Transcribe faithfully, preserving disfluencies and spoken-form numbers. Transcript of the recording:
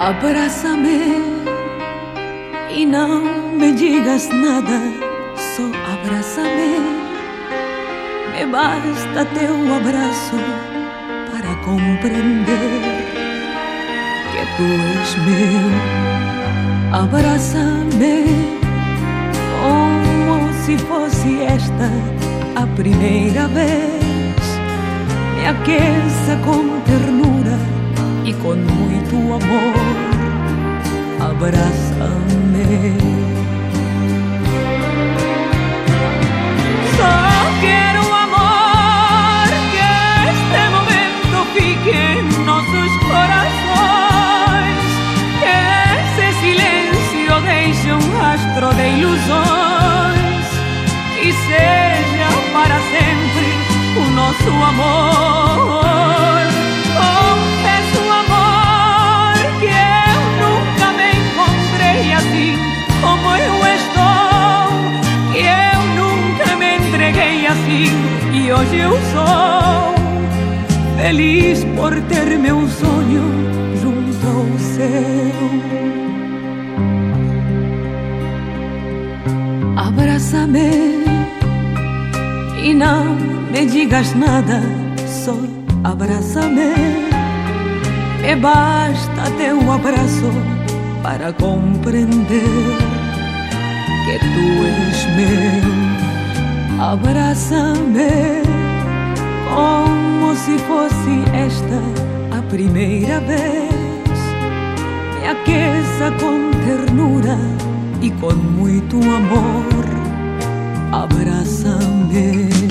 Abrázame y no me digas nada, só abrázame. Me basta teu abraço para compreender que tu és meu. Abrázame como se fosse esta a primeira vez. Me aqueça com ternura e com muito amor. Abrázame. Só quero amor, que este momento fique en nossos corações, que esse silêncio deixe um rastro de ilusões e seja para sempre o nosso amor. Confesso, amor, que eu nunca me encontrei assim como eu estou, que eu nunca me entreguei assim e hoje eu sou feliz por ter meu sonho junto ao seu. Abrázame e não me digas nada, só abrázame. E basta teu abraço para compreender que tu és meu. Abrázame como se fosse esta a primeira vez. Me aqueça com ternura e com muito amor. Abrázame.